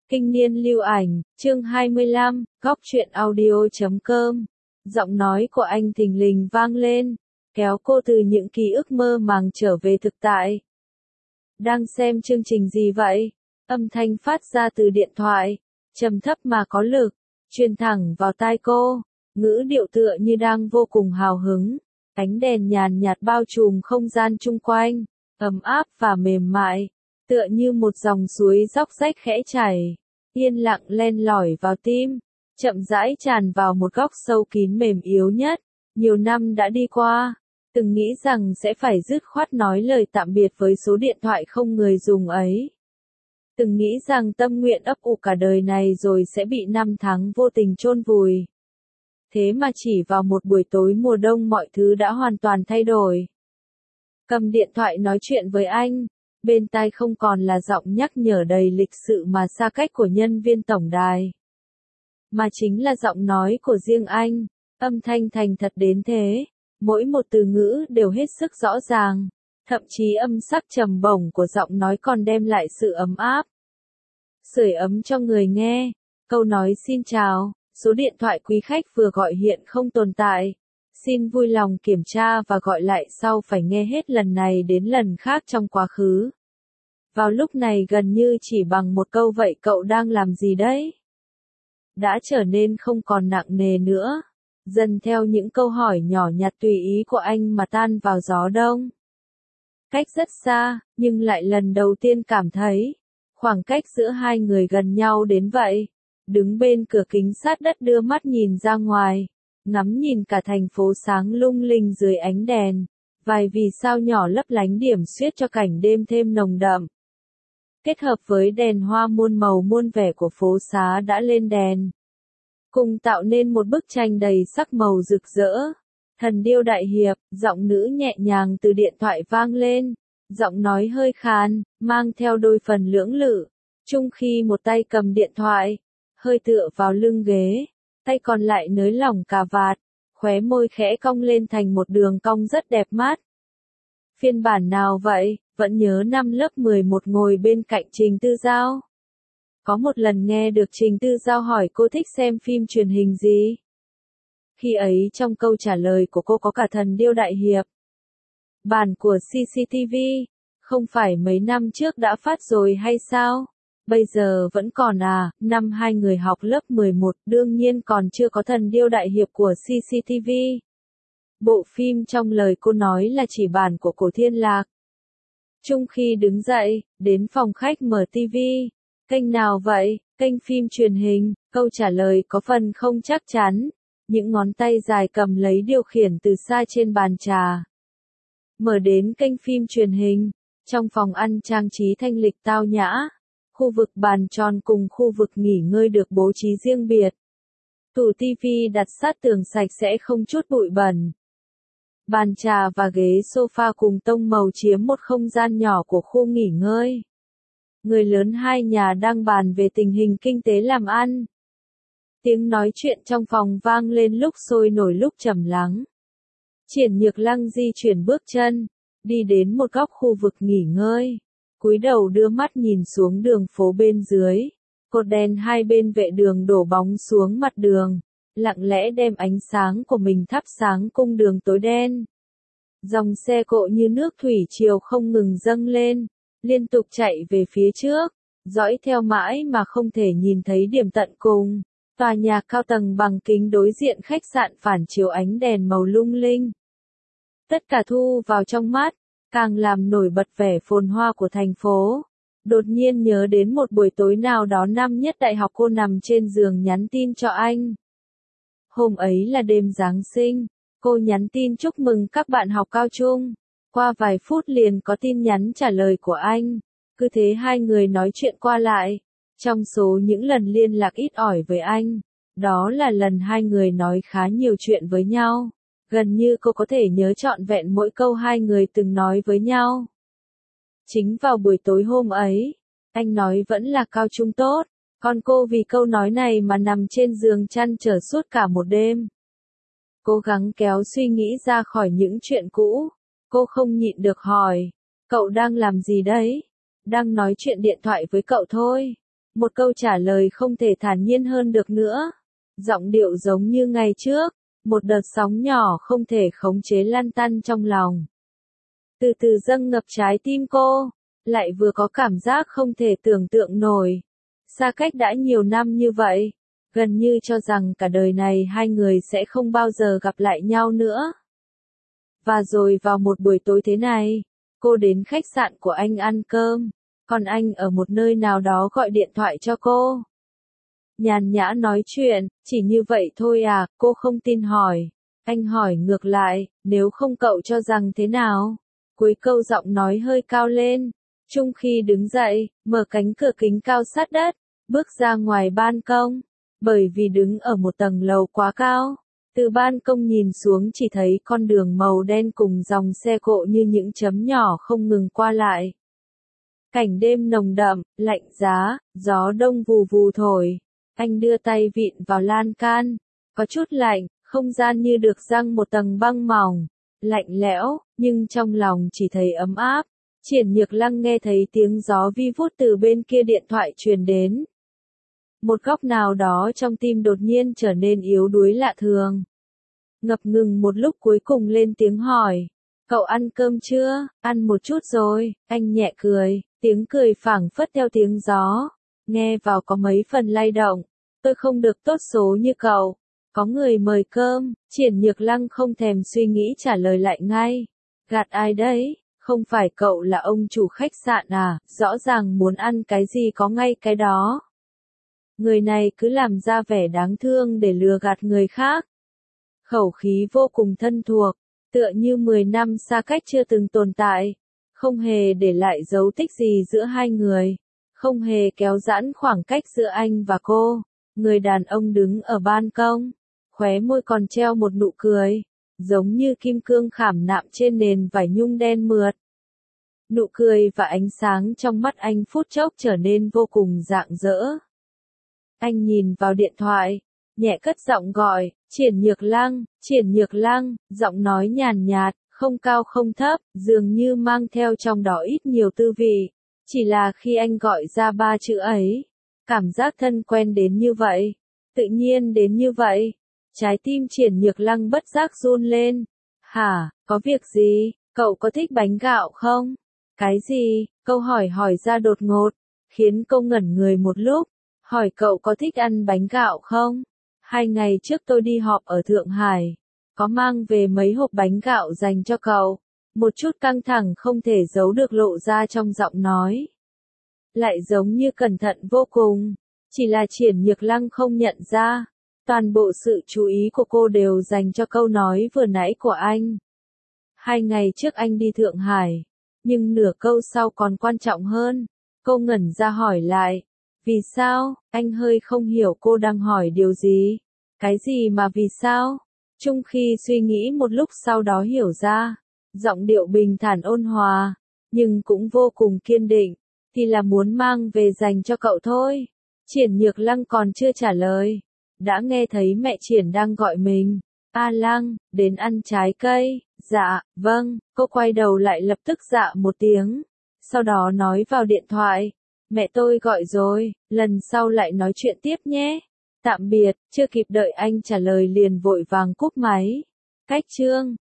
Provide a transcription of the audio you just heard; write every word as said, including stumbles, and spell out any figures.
Kinh niên lưu ảnh, chương hai mươi lăm, góc truyện audio chấm com. Giọng nói của anh thình lình vang lên, kéo cô từ những ký ức mơ màng trở về thực tại. Đang xem chương trình gì vậy? Âm thanh phát ra từ điện thoại, trầm thấp mà có lực, truyền thẳng vào tai cô, ngữ điệu tựa như đang vô cùng hào hứng. Ánh đèn nhàn nhạt bao trùm không gian chung quanh, ấm áp và mềm mại, tựa như một dòng suối róc rách khẽ chảy, yên lặng len lỏi vào tim, chậm rãi tràn vào một góc sâu kín mềm yếu nhất. Nhiều năm đã đi qua, từng nghĩ rằng sẽ phải dứt khoát nói lời tạm biệt với số điện thoại không người dùng ấy. Từng nghĩ rằng tâm nguyện ấp ủ cả đời này rồi sẽ bị năm tháng vô tình chôn vùi. Thế mà chỉ vào một buổi tối mùa đông mọi thứ đã hoàn toàn thay đổi. Cầm điện thoại nói chuyện với anh, bên tai không còn là giọng nhắc nhở đầy lịch sự mà xa cách của nhân viên tổng đài, mà chính là giọng nói của riêng anh, âm thanh thành thật đến thế, mỗi một từ ngữ đều hết sức rõ ràng, thậm chí âm sắc trầm bổng của giọng nói còn đem lại sự ấm áp, sưởi ấm cho người nghe. Câu nói xin chào, số điện thoại quý khách vừa gọi hiện không tồn tại. Xin vui lòng kiểm tra và gọi lại sau, phải nghe hết lần này đến lần khác trong quá khứ. Vào lúc này gần như chỉ bằng một câu vậy cậu đang làm gì đấy? Đã trở nên không còn nặng nề nữa, dần theo những câu hỏi nhỏ nhặt tùy ý của anh mà tan vào gió đông. Cách rất xa, nhưng lại lần đầu tiên cảm thấy, khoảng cách giữa hai người gần nhau đến vậy. Đứng bên cửa kính sát đất đưa mắt nhìn ra ngoài, ngắm nhìn cả thành phố sáng lung linh dưới ánh đèn, vài vì sao nhỏ lấp lánh điểm xuyết cho cảnh đêm thêm nồng đậm. Kết hợp với đèn hoa muôn màu muôn vẻ của phố xá đã lên đèn, cùng tạo nên một bức tranh đầy sắc màu rực rỡ. Thần điêu đại hiệp, giọng nữ nhẹ nhàng từ điện thoại vang lên, giọng nói hơi khàn, mang theo đôi phần lưỡng lự, chung khi một tay cầm điện thoại, hơi tựa vào lưng ghế, tay còn lại nới lỏng cà vạt, khóe môi khẽ cong lên thành một đường cong rất đẹp mắt. Phiên bản nào vậy? Vẫn nhớ năm lớp mười một ngồi bên cạnh Trình Tư Giao. Có một lần nghe được Trình Tư Giao hỏi cô thích xem phim truyền hình gì. Khi ấy trong câu trả lời của cô có cả Thần điêu đại hiệp. Bản của xê xê tê vê, không phải mấy năm trước đã phát rồi hay sao? Bây giờ vẫn còn à? Năm hai người học lớp mười một đương nhiên còn chưa có Thần điêu đại hiệp của xê xê tê vê. Bộ phim trong lời cô nói là chỉ bản của Cổ Thiên Lạc. Chung khi đứng dậy, đến phòng khách mở tivi. Kênh nào vậy? Kênh phim truyền hình. Câu trả lời có phần không chắc chắn. Những ngón tay dài cầm lấy điều khiển từ xa trên bàn trà. Mở đến kênh phim truyền hình. Trong phòng ăn trang trí thanh lịch tao nhã. Khu vực bàn tròn cùng khu vực nghỉ ngơi được bố trí riêng biệt. Tủ tivi đặt sát tường sạch sẽ không chút bụi bẩn. Bàn trà và ghế sofa cùng tông màu chiếm một không gian nhỏ của khu nghỉ ngơi. Người lớn hai nhà đang bàn về tình hình kinh tế làm ăn. Tiếng nói chuyện trong phòng vang lên lúc sôi nổi lúc trầm lắng. Triển Nhược Lăng di chuyển bước chân, đi đến một góc khu vực nghỉ ngơi, cúi đầu đưa mắt nhìn xuống đường phố bên dưới. Cột đèn hai bên vệ đường đổ bóng xuống mặt đường, lặng lẽ đem ánh sáng của mình thắp sáng cung đường tối đen. Dòng xe cộ như nước thủy triều không ngừng dâng lên, liên tục chạy về phía trước, dõi theo mãi mà không thể nhìn thấy điểm tận cùng. Tòa nhà cao tầng bằng kính đối diện khách sạn phản chiếu ánh đèn màu lung linh. Tất cả thu vào trong mắt, càng làm nổi bật vẻ phồn hoa của thành phố. Đột nhiên nhớ đến một buổi tối nào đó năm nhất đại học cô nằm trên giường nhắn tin cho anh. Hôm ấy là đêm Giáng sinh, cô nhắn tin chúc mừng các bạn học cao trung. Qua vài phút liền có tin nhắn trả lời của anh. Cứ thế hai người nói chuyện qua lại. Trong số những lần liên lạc ít ỏi với anh, đó là lần hai người nói khá nhiều chuyện với nhau. Gần như cô có thể nhớ trọn vẹn mỗi câu hai người từng nói với nhau. Chính vào buổi tối hôm ấy, anh nói vẫn là cao trung tốt. Còn cô vì câu nói này mà nằm trên giường chăn trở suốt cả một đêm. Cố gắng kéo suy nghĩ ra khỏi những chuyện cũ. Cô không nhịn được hỏi, cậu đang làm gì đấy? Đang nói chuyện điện thoại với cậu thôi. Một câu trả lời không thể thản nhiên hơn được nữa. Giọng điệu giống như ngày trước, một đợt sóng nhỏ không thể khống chế lăn tăn trong lòng. Từ từ dâng ngập trái tim cô, lại vừa có cảm giác không thể tưởng tượng nổi. Xa cách đã nhiều năm như vậy, gần như cho rằng cả đời này hai người sẽ không bao giờ gặp lại nhau nữa. Và rồi vào một buổi tối thế này, cô đến khách sạn của anh ăn cơm, còn anh ở một nơi nào đó gọi điện thoại cho cô. Nhàn nhã nói chuyện, chỉ như vậy thôi à, cô không tin hỏi. Anh hỏi ngược lại, nếu không cậu cho rằng thế nào? Cuối câu giọng nói hơi cao lên. Trung khi đứng dậy, mở cánh cửa kính cao sát đất, bước ra ngoài ban công. Bởi vì đứng ở một tầng lầu quá cao, từ ban công nhìn xuống chỉ thấy con đường màu đen cùng dòng xe cộ như những chấm nhỏ không ngừng qua lại. Cảnh đêm nồng đậm, lạnh giá, gió đông vù vù thổi. Anh đưa tay vịn vào lan can, có chút lạnh, không gian như được răng một tầng băng mỏng, lạnh lẽo, nhưng trong lòng chỉ thấy ấm áp. Triển Nhược Lăng nghe thấy tiếng gió vi vút từ bên kia điện thoại truyền đến. Một góc nào đó trong tim đột nhiên trở nên yếu đuối lạ thường. Ngập ngừng một lúc cuối cùng lên tiếng hỏi. Cậu ăn cơm chưa? Ăn một chút rồi, anh nhẹ cười, tiếng cười phảng phất theo tiếng gió. Nghe vào có mấy phần lay động. Tôi không được tốt số như cậu. Có người mời cơm, Triển Nhược Lăng không thèm suy nghĩ trả lời lại ngay. Gạt ai đấy? Không phải cậu là ông chủ khách sạn à, rõ ràng muốn ăn cái gì có ngay cái đó. Người này cứ làm ra vẻ đáng thương để lừa gạt người khác. Khẩu khí vô cùng thân thuộc, tựa như mười năm xa cách chưa từng tồn tại, không hề để lại dấu tích gì giữa hai người, không hề kéo giãn khoảng cách giữa anh và cô. Người đàn ông đứng ở ban công, khóe môi còn treo một nụ cười, giống như kim cương khảm nạm trên nền vải nhung đen mượt. Nụ cười và ánh sáng trong mắt anh phút chốc trở nên vô cùng rạng rỡ. Anh nhìn vào điện thoại, nhẹ cất giọng gọi, Triển Nhược Lăng, Triển Nhược Lăng, giọng nói nhàn nhạt, không cao không thấp, dường như mang theo trong đó ít nhiều tư vị. Chỉ là khi anh gọi ra ba chữ ấy, cảm giác thân quen đến như vậy, tự nhiên đến như vậy. Trái tim Triển Nhược Lăng bất giác run lên. Hả, có việc gì, cậu có thích bánh gạo không? Cái gì? Câu hỏi hỏi ra đột ngột, khiến cô ngẩn người một lúc. Hỏi cậu có thích ăn bánh gạo không? Hai ngày trước tôi đi họp ở Thượng Hải, có mang về mấy hộp bánh gạo dành cho cậu. Một chút căng thẳng không thể giấu được lộ ra trong giọng nói. Lại giống như cẩn thận vô cùng, chỉ là Triển Nhược Lăng không nhận ra. Toàn bộ sự chú ý của cô đều dành cho câu nói vừa nãy của anh. Hai ngày trước anh đi Thượng Hải, nhưng nửa câu sau còn quan trọng hơn. Cô ngẩn ra hỏi lại. Vì sao? Anh hơi không hiểu cô đang hỏi điều gì. Cái gì mà vì sao? Trung khi suy nghĩ một lúc sau đó hiểu ra. Giọng điệu bình thản ôn hòa, nhưng cũng vô cùng kiên định. Thì là muốn mang về dành cho cậu thôi. Triển Nhược Lăng còn chưa trả lời. Đã nghe thấy mẹ Triển đang gọi mình. A Lăng, đến ăn trái cây. Dạ, vâng. Cô quay đầu lại lập tức dạ một tiếng. Sau đó nói vào điện thoại. Mẹ tôi gọi rồi, lần sau lại nói chuyện tiếp nhé. Tạm biệt, chưa kịp đợi anh trả lời liền vội vàng cúp máy. Cách chương